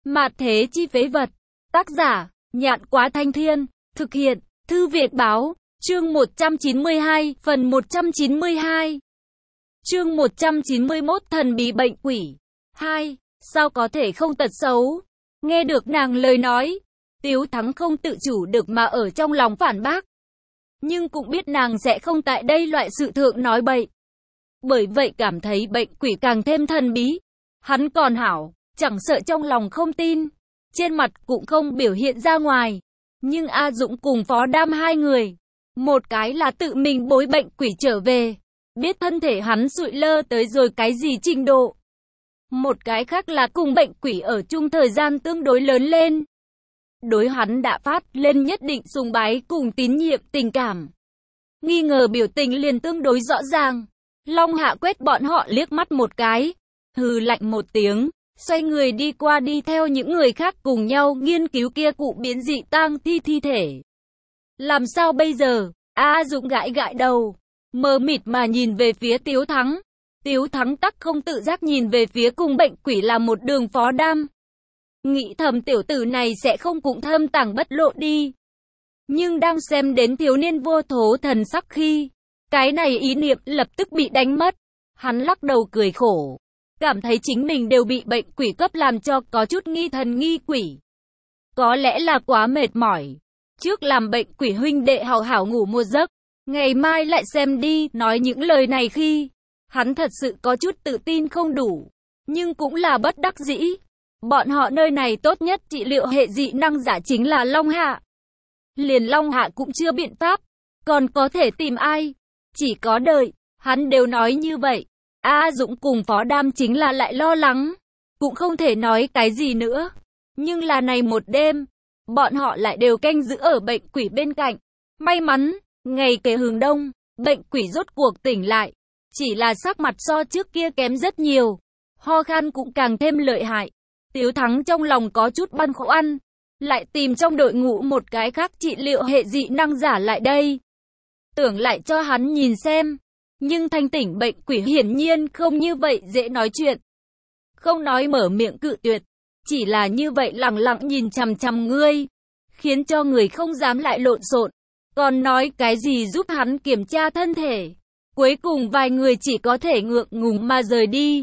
Mạt thế chi phế vật. Tác giả, Nhạn Quá Thanh Thiên. Thực hiện, Thư Việt Báo. Chương 192, phần 192. Chương 191, thần bí bệnh quỷ. 2. Sao có thể không tật xấu? Nghe được nàng lời nói, Tiếu Thắng không tự chủ được mà ở trong lòng phản bác. Nhưng cũng biết nàng sẽ không tại đây loại sự thượng nói bậy. Bởi vậy cảm thấy bệnh quỷ càng thêm thần bí. Hắn còn hảo, chẳng sợ trong lòng không tin, trên mặt cũng không biểu hiện ra ngoài. Nhưng A Dũng cùng Phó Đam hai người, một cái là tự mình bối bệnh quỷ trở về, biết thân thể hắn sụi lơ tới rồi cái gì trình độ. Một cái khác là cùng bệnh quỷ ở chung thời gian tương đối lớn lên. Đối hắn đã phát lên nhất định sùng bái cùng tín nhiệm tình cảm. Nghi ngờ biểu tình liền tương đối rõ ràng. Long Hạ quét bọn họ liếc mắt một cái, hừ lạnh một tiếng, xoay người đi qua đi theo những người khác cùng nhau nghiên cứu kia cụ biến dị tang thi thể. Làm sao bây giờ? A Dũng gãi gãi đầu, mờ mịt mà nhìn về phía Tiếu Thắng. Tiếu Thắng tắc không tự giác nhìn về phía cùng bệnh quỷ là một đường Phó Đam. Nghĩ thầm tiểu tử này sẽ không cũng thâm tàng bất lộ đi. Nhưng đang xem đến thiếu niên vô thố thần sắc khi, cái này ý niệm lập tức bị đánh mất. Hắn lắc đầu cười khổ, cảm thấy chính mình đều bị bệnh quỷ cấp làm cho có chút nghi thần nghi quỷ. Có lẽ là quá mệt mỏi. Trước làm bệnh quỷ huynh đệ hảo hảo ngủ một giấc, ngày mai lại xem đi. Nói những lời này khi, hắn thật sự có chút tự tin không đủ, nhưng cũng là bất đắc dĩ. Bọn họ nơi này tốt nhất trị liệu hệ dị năng giả chính là Long Hạ. Liền Long Hạ cũng chưa biện pháp, còn có thể tìm ai? Chỉ có đợi. Hắn đều nói như vậy. A Dũng cùng Phó Đam chính là lại lo lắng, cũng không thể nói cái gì nữa. Nhưng là này một đêm, bọn họ lại đều canh giữ ở bệnh quỷ bên cạnh. May mắn, ngày kế hướng đông, bệnh quỷ rốt cuộc tỉnh lại. Chỉ là sắc mặt so trước kia kém rất nhiều, ho khan cũng càng thêm lợi hại. Tiếu Thắng trong lòng có chút băn khoăn, lại tìm trong đội ngũ một cái khác trị liệu hệ dị năng giả lại đây. Tưởng lại cho hắn nhìn xem, nhưng thanh tỉnh bệnh quỷ hiển nhiên không như vậy dễ nói chuyện. Không nói mở miệng cự tuyệt, chỉ là như vậy lẳng lặng nhìn chằm chằm ngươi, khiến cho người không dám lại lộn xộn. Còn nói cái gì giúp hắn kiểm tra thân thể. Cuối cùng vài người chỉ có thể ngượng ngùng mà rời đi.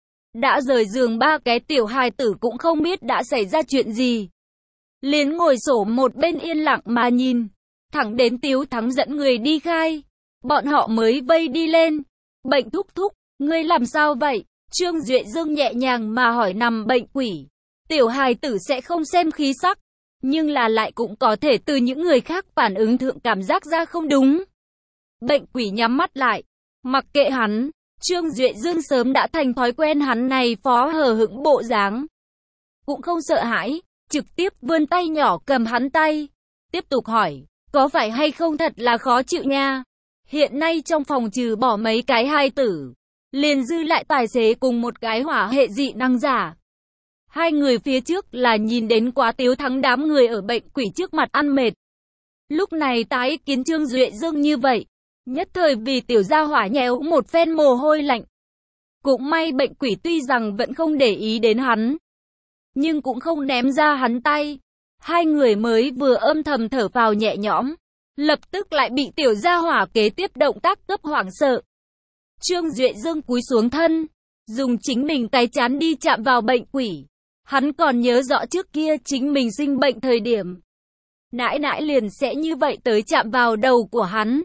Đã rời giường ba cái tiểu hài tử cũng không biết đã xảy ra chuyện gì. Liền ngồi xổm một bên yên lặng mà nhìn, thẳng đến Tiếu Thắng dẫn người đi khai. Bọn họ mới vây đi lên. Bệnh thúc thúc, ngươi làm sao vậy? Trương Duệ Dương nhẹ nhàng mà hỏi nằm bệnh quỷ. Tiểu hài tử sẽ không xem khí sắc, nhưng là lại cũng có thể từ những người khác phản ứng thượng cảm giác ra không đúng. Bệnh quỷ nhắm mắt lại, mặc kệ hắn. Trương Duệ Dương sớm đã thành thói quen hắn này phó hờ hững bộ dáng. Cũng không sợ hãi, trực tiếp vươn tay nhỏ cầm hắn tay. Tiếp tục hỏi, có phải hay không thật là khó chịu nha? Hiện nay trong phòng trừ bỏ mấy cái hài tử, liền dư lại tài xế cùng một cái hỏa hệ dị năng giả. Hai người phía trước là nhìn đến quá Tiếu Thắng đám người ở bệnh quỷ trước mặt ăn mệt. Lúc này tái kiến Trương Duệ Dương như vậy, nhất thời vì tiểu gia hỏa nhéo một phen mồ hôi lạnh. Cũng may bệnh quỷ tuy rằng vẫn không để ý đến hắn, nhưng cũng không ném ra hắn tay. Hai người mới vừa âm thầm thở phào nhẹ nhõm, lập tức lại bị tiểu gia hỏa kế tiếp động tác cấp hoảng sợ. Trương Duệ Dương cúi xuống thân, dùng chính mình cái chán đi chạm vào bệnh quỷ. Hắn còn nhớ rõ trước kia chính mình sinh bệnh thời điểm, nãi nãi liền sẽ như vậy tới chạm vào đầu của hắn.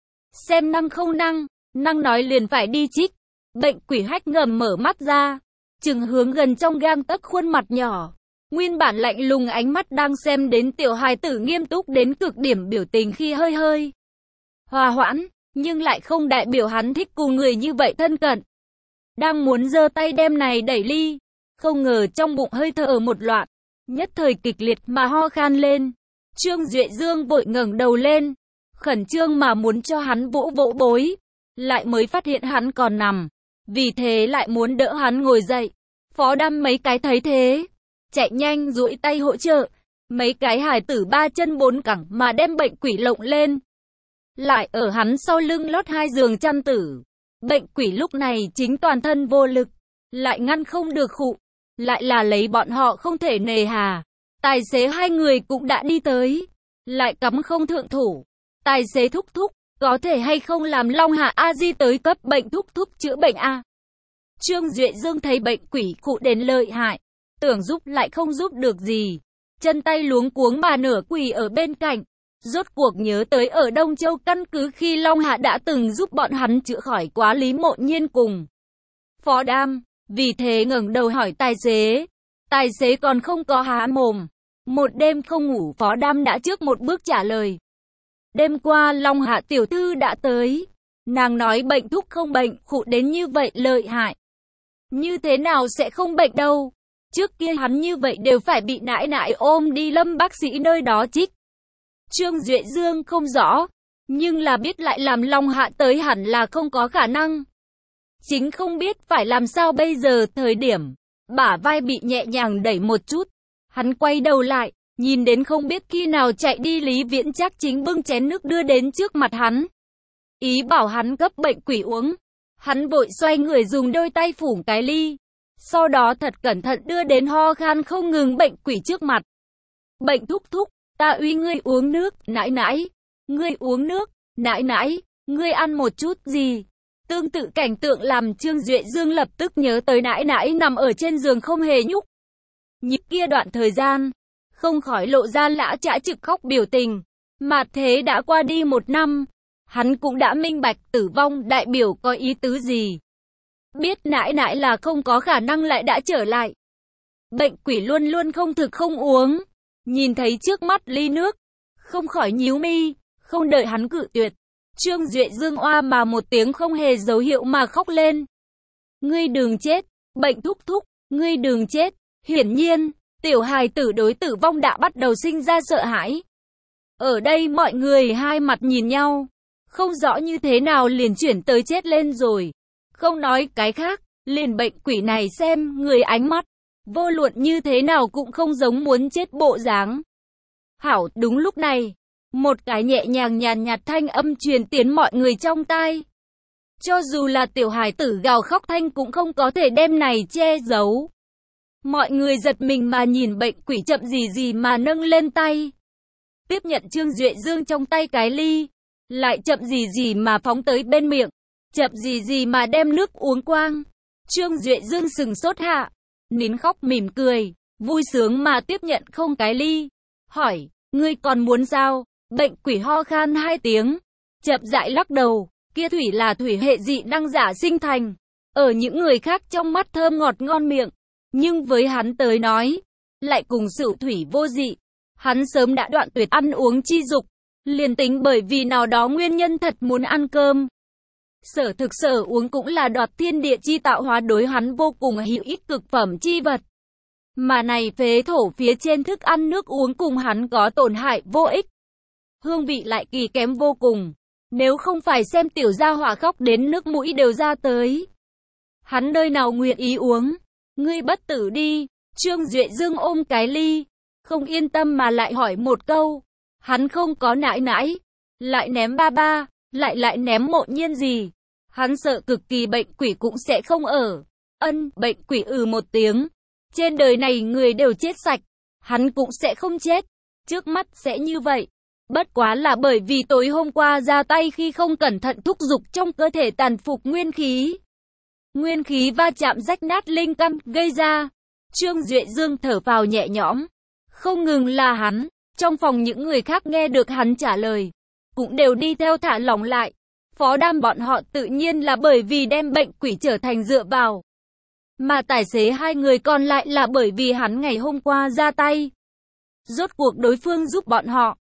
Xem năng không năng, năng nói liền phải đi chích. Bệnh quỷ hách ngầm mở mắt ra, chừng hướng gần trong gang tấc khuôn mặt nhỏ. Nguyên bản lạnh lùng ánh mắt đang xem đến tiểu hài tử nghiêm túc đến cực điểm biểu tình khi hơi hơi hòa hoãn, nhưng lại không đại biểu hắn thích cùng người như vậy thân cận. Đang muốn giơ tay đem này đẩy ly, không ngờ trong bụng hơi thở một loạt, nhất thời kịch liệt mà ho khan lên. Trương Duệ Dương vội ngẩng đầu lên, khẩn trương mà muốn cho hắn vỗ vỗ bối, lại mới phát hiện hắn còn nằm, vì thế lại muốn đỡ hắn ngồi dậy. Phó Đam mấy cái thấy thế, chạy nhanh duỗi tay hỗ trợ. Mấy cái hài tử ba chân bốn cẳng mà đem bệnh quỷ lộng lên, lại ở hắn sau lưng lót hai giường chăn tử. Bệnh quỷ lúc này chính toàn thân vô lực, lại ngăn không được khụ. lại là lấy bọn họ không thể nề hà. Tài xế hai người cũng đã đi tới, lại cắm không thượng thủ. Tài xế thúc thúc, có thể hay không làm Long Hà A Di tới cấp bệnh thúc thúc chữa bệnh a? Trương Duệ Dương thấy bệnh quỷ khụ đến lợi hại, tưởng giúp lại không giúp được gì, chân tay luống cuống mà nửa quỳ ở bên cạnh. Rốt cuộc nhớ tới ở Đông Châu căn cứ khi Long Hạ đã từng giúp bọn hắn chữa khỏi quá Lý Mộ Nhiên cùng Phó Đam, vì thế ngẩng đầu hỏi tài xế. Tài xế còn không có há mồm, một đêm không ngủ Phó Đam đã trước một bước trả lời. Đêm qua Long Hạ tiểu thư đã tới, nàng nói bệnh thúc không bệnh, khụ đến như vậy lợi hại. Như thế nào sẽ không bệnh đâu, trước kia hắn như vậy đều phải bị nãi nãi ôm đi Lâm bác sĩ nơi đó trích. Trương Duệ Dương không rõ, nhưng là biết lại làm Long Hạ tới hẳn là không có khả năng. Chính không biết phải làm sao bây giờ. Thời điểm bả vai bị nhẹ nhàng đẩy một chút, hắn quay đầu lại, nhìn đến không biết khi nào chạy đi Lý Viễn Trác chính bưng chén nước đưa đến trước mặt hắn, ý bảo hắn cấp bệnh quỷ uống. Hắn vội xoay người dùng đôi tay phủ cái ly, sau đó thật cẩn thận đưa đến ho khan không ngừng bệnh quỷ trước mặt. Bệnh thúc thúc, ta uy ngươi uống nước. Nãi nãi, ngươi uống nước. Nãi nãi, ngươi ăn một chút gì? Tương tự cảnh tượng làm Trương Duệ Dương lập tức nhớ tới nãi nãi nằm ở trên giường không hề nhúc nhích kia đoạn thời gian, không khỏi lộ ra lã chã trực khóc biểu tình. Mà thế đã qua đi 1 năm, hắn cũng đã minh bạch tử vong đại biểu có ý tứ gì. Biết nãi nãi là không có khả năng lại đã trở lại. Bệnh quỷ luôn luôn không thực không uống, nhìn thấy trước mắt ly nước, không khỏi nhíu mi, không đợi hắn cự tuyệt. Trương Duệ Dương oa mà một tiếng không hề dấu hiệu mà khóc lên. Ngươi đừng chết, bệnh thúc thúc, ngươi đừng chết. Hiển nhiên, tiểu hài tử đối tử vong đã bắt đầu sinh ra sợ hãi. Ở đây mọi người hai mặt nhìn nhau, không rõ như thế nào liền chuyển tới chết lên rồi. Không nói cái khác, liền bệnh quỷ này xem người ánh mắt, vô luận như thế nào cũng không giống muốn chết bộ dáng. Hảo, đúng lúc này, một cái nhẹ nhàng nhàn nhạt thanh âm truyền tiến mọi người trong tai. Cho dù là tiểu hài tử gào khóc thanh cũng không có thể đem này che giấu. Mọi người giật mình mà nhìn bệnh quỷ chậm gì mà nâng lên tay, tiếp nhận Trương Duệ Dương trong tay cái ly, lại chậm gì mà phóng tới bên miệng, chậm gì mà đem nước uống quang. Trương Duệ Dương sừng sốt hạ, nín khóc mỉm cười, vui sướng mà tiếp nhận không cái ly, hỏi, ngươi còn muốn sao? Bệnh quỷ ho khan 2 tiếng, chậm rãi lắc đầu, kia thủy là thủy hệ dị năng giả sinh thành, ở những người khác trong mắt thơm ngọt ngon miệng, nhưng với hắn tới nói, lại cùng sự thủy vô dị. Hắn sớm đã đoạn tuyệt ăn uống chi dục, liền tính bởi vì nào đó nguyên nhân thật muốn ăn cơm. Sở thực sở uống cũng là đoạt thiên địa chi tạo hóa đối hắn vô cùng hữu ích cực phẩm chi vật. Mà này phế thổ phía trên thức ăn nước uống cùng hắn có tổn hại vô ích. Hương vị lại kỳ kém vô cùng. Nếu không phải xem tiểu gia hỏa khóc đến nước mũi đều ra tới, hắn nơi nào nguyện ý uống. Ngươi bất tử đi. Trương Duệ Dương ôm cái ly, không yên tâm mà lại hỏi một câu. Hắn không có nãi nãi, lại ném ba ba, lại ném Mộ Nhiên gì. Hắn sợ cực kỳ bệnh quỷ cũng sẽ không ở. Bệnh quỷ một tiếng. Trên đời này người đều chết sạch, hắn cũng sẽ không chết. Trước mắt sẽ như vậy. Bất quá là bởi vì tối hôm qua ra tay khi không cẩn thận thúc giục trong cơ thể tàn phục nguyên khí. Nguyên khí va chạm rách nát linh căn gây ra. Trương Duệ Dương thở phào nhẹ nhõm. Không ngừng là hắn, trong phòng những người khác nghe được hắn trả lời, cũng đều đi theo thả lỏng lại. Phó Đam bọn họ tự nhiên là bởi vì đem bệnh quỷ trở thành dựa vào. Mà tài xế hai người còn lại là bởi vì hắn ngày hôm qua ra tay. Rốt cuộc đối phương giúp bọn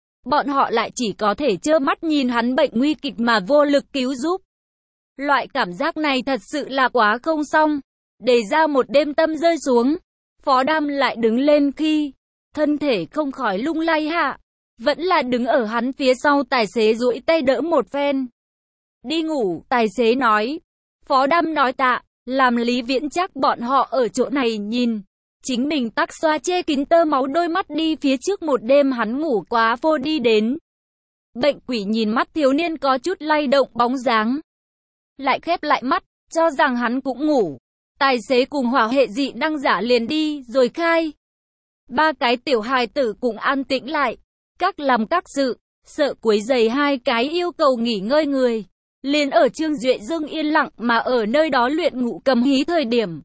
họ lại chỉ có thể trơ mắt nhìn hắn bệnh nguy kịch mà vô lực cứu giúp. Loại cảm giác này thật sự là quá không xong. Để ra một đêm tâm rơi xuống, Phó Đam lại đứng lên khi thân thể không khỏi lung lay hạ, vẫn là đứng ở hắn phía sau tài xế duỗi tay đỡ một phen. Đi ngủ, tài xế nói. Phó Đam nói tạ, làm Lý Viễn Trác bọn họ ở chỗ này nhìn. Chính mình tắc xoa che kín tơ máu đôi mắt đi phía trước một đêm hắn ngủ quá vô đi đến. Bệnh quỷ nhìn mắt thiếu niên có chút lay động bóng dáng, lại khép lại mắt, cho rằng hắn cũng ngủ. Tài xế cùng hỏa hệ dị năng giả liền đi rồi khai. Ba cái tiểu hài tử cũng an tĩnh lại, các làm các sự, sợ quấy rầy hai cái yêu cầu nghỉ ngơi người. Liền ở Trương Duệ Dương yên lặng mà ở nơi đó luyện ngũ cầm hí thời điểm.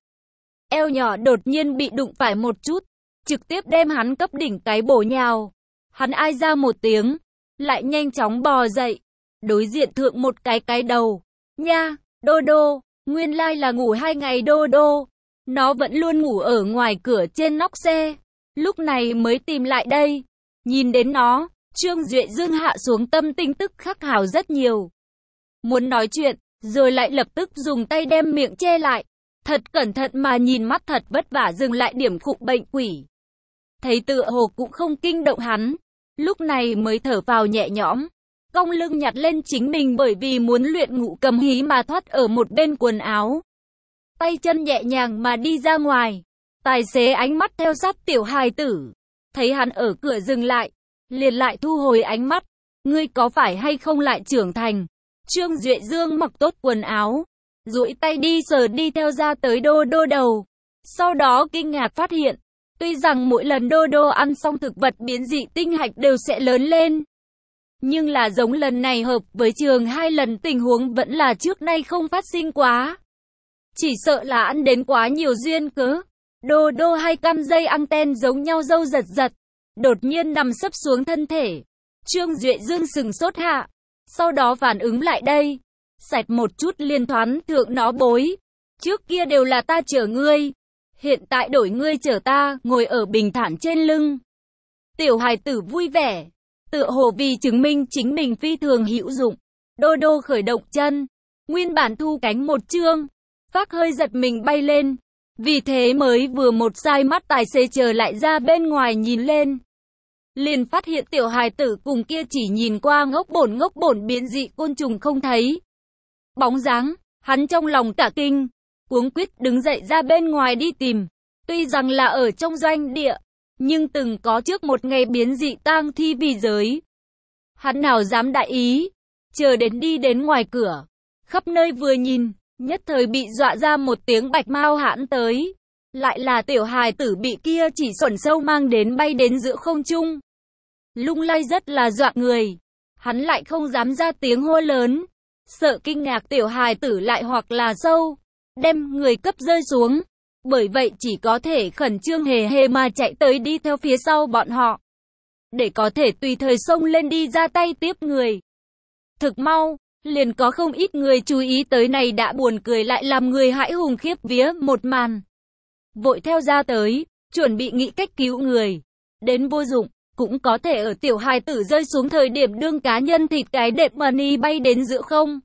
Eo nhỏ đột nhiên bị đụng phải một chút, trực tiếp đem hắn cấp đỉnh cái bổ nhào. Hắn ai ra một tiếng, lại nhanh chóng bò dậy, đối diện thượng một cái đầu. Nha, Đô Đô, nguyên lai là ngủ 2 ngày Đô Đô. Nó vẫn luôn ngủ ở ngoài cửa trên nóc xe, lúc này mới tìm lại đây. Nhìn đến nó, Trương Duệ Dương hạ xuống tâm tình tức khắc hào rất nhiều. Muốn nói chuyện, rồi lại lập tức dùng tay đem miệng che lại. Thật cẩn thận mà nhìn mắt thật vất vả dừng lại điểm khụng bệnh quỷ. Thấy tựa hồ cũng không kinh động hắn, lúc này mới thở vào nhẹ nhõm. Cong lưng nhặt lên chính mình bởi vì muốn luyện ngũ cầm hí mà thoát ở một bên quần áo. Tay chân nhẹ nhàng mà đi ra ngoài. Tài xế ánh mắt theo sát tiểu hài tử. Thấy hắn ở cửa dừng lại, liền lại thu hồi ánh mắt. Ngươi có phải hay không lại trưởng thành? Trương Duệ Dương mặc tốt quần áo, duỗi tay đi sờ đi theo ra tới Đô Đô đầu. Sau đó kinh ngạc phát hiện, tuy rằng mỗi lần Đô Đô ăn xong thực vật biến dị tinh hạch đều sẽ lớn lên. Nhưng là giống lần này hợp với trường 2 lần tình huống vẫn là trước nay không phát sinh quá. Chỉ sợ là ăn đến quá nhiều duyên cớ. Đô Đô hay căn dây anten giống nhau râu giật giật, đột nhiên nằm sấp xuống thân thể. Trương Duệ Dương sừng sốt hạ, sau đó phản ứng lại đây. Sạch một chút liền thoán thượng nó bối. Trước kia đều là ta chở ngươi, hiện tại đổi ngươi chở ta, ngồi ở bình thản trên lưng. Tiểu hài tử vui vẻ, tựa hồ vì chứng minh chính mình phi thường hữu dụng. Đô Đô khởi động chân, nguyên bản thu cánh một chương, phác hơi giật mình bay lên. Vì thế mới vừa một sai mắt tài xế chờ lại ra bên ngoài nhìn lên. Liền phát hiện tiểu hài tử cùng kia chỉ nhìn qua ngốc bổn biến dị côn trùng không thấy bóng dáng, hắn trong lòng cả kinh, cuống quýt đứng dậy ra bên ngoài đi tìm. Tuy rằng là ở trong doanh địa, nhưng từng có trước một ngày biến dị tang thi vì giới. Hắn nào dám đại ý, chờ đến đi đến ngoài cửa, khắp nơi vừa nhìn, nhất thời bị dọa ra một tiếng bạch mau hãn tới. Lại là tiểu hài tử bị kia chỉ xuẩn sâu mang đến bay đến giữa không trung. Lung lay rất là dọa người, hắn lại không dám ra tiếng hô lớn. Sợ kinh ngạc tiểu hài tử lại hoặc là sâu, đem người cấp rơi xuống. Bởi vậy chỉ có thể khẩn trương hề mà chạy tới đi theo phía sau bọn họ. Để có thể tùy thời xông lên đi ra tay tiếp người. Thực mau, liền có không ít người chú ý tới này đã buồn cười lại làm người hãi hùng khiếp vía một màn. Vội theo ra tới, chuẩn bị nghĩ cách cứu người. Đến vô dụng, cũng có thể ở tiểu hài tử rơi xuống thời điểm đương cá nhân thịt cái đẹp money bay đến giữa không.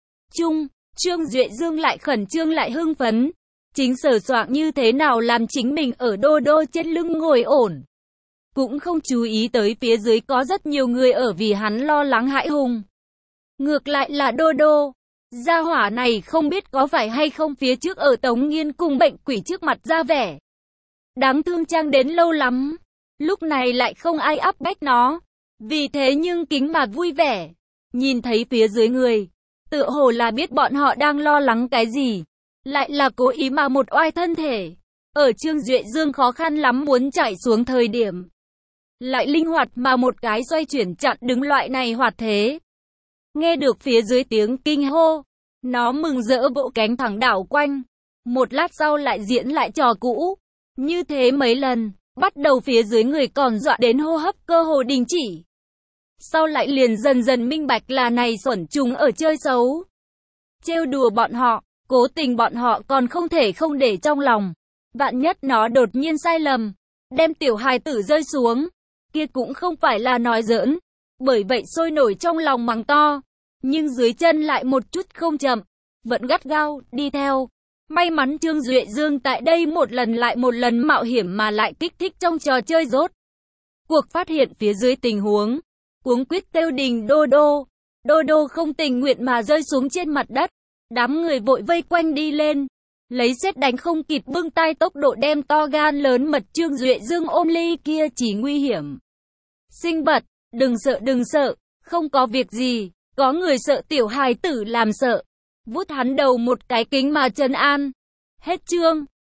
Trương Duệ Dương lại khẩn trương lại hưng phấn. Chính sờ soạng như thế nào làm chính mình ở Đô Đô trên lưng ngồi ổn. Cũng không chú ý tới phía dưới có rất nhiều người ở vì hắn lo lắng hãi hùng. Ngược lại là Đô Đô. Gia hỏa này không biết có phải hay không phía trước ở Tống Nghiên cùng bệnh quỷ trước mặt ra vẻ. Đáng thương trang đến lâu lắm. Lúc này lại không ai áp bách nó. Vì thế nhưng kính mà vui vẻ. Nhìn thấy phía dưới người. Tựa hồ là biết bọn họ đang lo lắng cái gì. Lại là cố ý mà một oai thân thể. Ở Trương Duệ Dương khó khăn lắm muốn chạy xuống thời điểm. Lại linh hoạt mà một cái xoay chuyển chặn đứng loại này hoạt thế. Nghe được phía dưới tiếng kinh hô. Nó mừng rỡ vỗ cánh thẳng đảo quanh. Một lát sau lại diễn lại trò cũ. Như thế mấy lần. Bắt đầu phía dưới người còn dọa đến hô hấp cơ hồ đình chỉ. Sau lại liền dần dần minh bạch là này xuẩn trùng ở chơi xấu. Trêu đùa bọn họ. Cố tình bọn họ còn không thể không để trong lòng. Vạn nhất nó đột nhiên sai lầm, đem tiểu hài tử rơi xuống, kia cũng không phải là nói giỡn. Bởi vậy sôi nổi trong lòng mắng to, nhưng dưới chân lại một chút không chậm, vẫn gắt gao đi theo. May mắn Trương Duệ Dương tại đây một lần lại một lần mạo hiểm mà lại kích thích trong trò chơi rốt cuộc phát hiện phía dưới tình huống, cuống quýt kêu đình Đô Đô. Đô Đô không tình nguyện mà rơi xuống trên mặt đất. Đám người vội vây quanh đi lên, lấy sét đánh không kịp bưng tay tốc độ đem to gan lớn mật Trương Duệ Dương ôm ly kia chỉ nguy hiểm. Sinh vật, đừng sợ, không có việc gì, có người sợ tiểu hài tử làm sợ. Vút hắn đầu một cái kính mà trấn an. Hết chương.